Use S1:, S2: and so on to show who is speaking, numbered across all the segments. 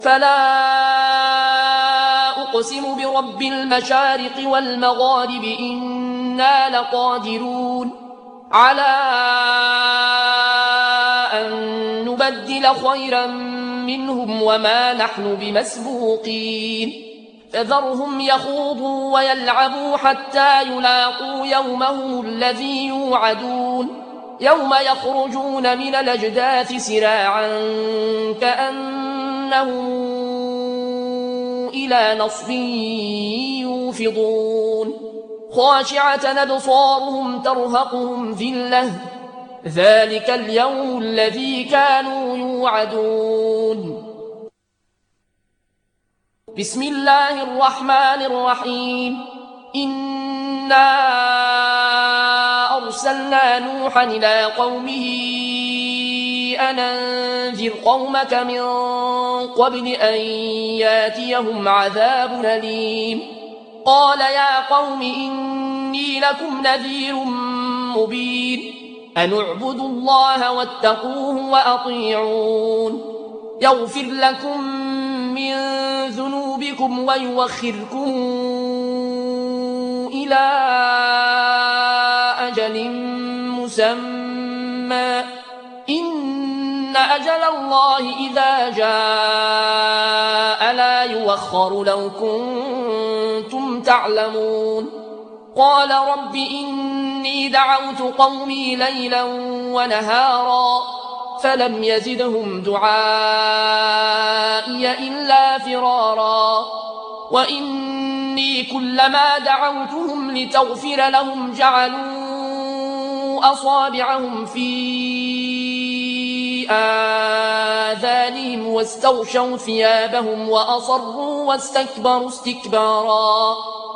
S1: فلا أقسم برب المشارق والمغارب إنا لقادرون على أن نبدل خيرا منهم وما نحن بمسبوقين فذرهم يخوضوا ويلعبوا حتى يلاقوا يومهم الذي يوعدون يوم يخرجون من الأجداث سراعا كأنهم إلى نصب يوفضون خاشعة أبصارهم ترهقهم ذلة ذلك اليوم الذي كانوا يوعدون بسم الله الرحمن الرحيم إنا أرسلنا نوحا إلى قومه أن أنذر قومك من قبل أن ياتيهم عذاب أليم قال يا قوم إني لكم نذير مبين أن اعبدوا الله واتقوه وأطيعون يغفر لكم من ذنوبكم ويوخركم إلى أجل مسمى إن أجل الله إذا جاء لا يوخر لو كنتم تعلمون قال رب إني دعوت قومي ليلا ونهارا فلم يزدهم دعائي إلا فرارا وإني كلما دعوتهم لتغفر لهم جعلوا أصابعهم في آذانهم واستغشوا ثيابهم وأصروا واستكبروا استكبارا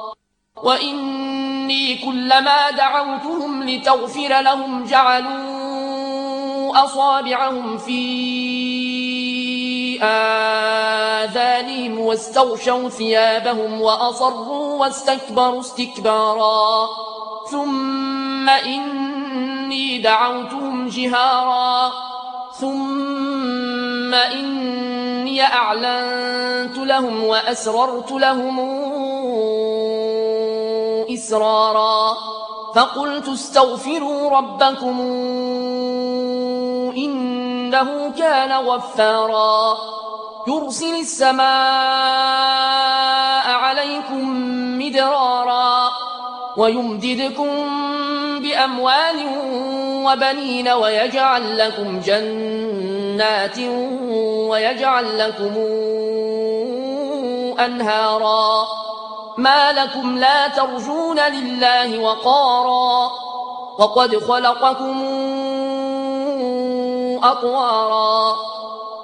S1: وإني كلما دعوتهم لتغفر لهم جعلوا أصابعهم في آذانهم واستغشوا ثيابهم وأصروا واستكبروا استكبارا ثم إني دعوتهم جهارا ثم إني أعلنت لهم وأسررت لهم إسرارا فقلت استغفروا ربكم إنه كان غفارا يرسل السماء عليكم مدرارا ويمددكم بأموال وبنين ويجعل لكم جنات ويجعل لكم أنهارا ما لكم لا ترجون لله وقارا وقد خلقكم أطوارا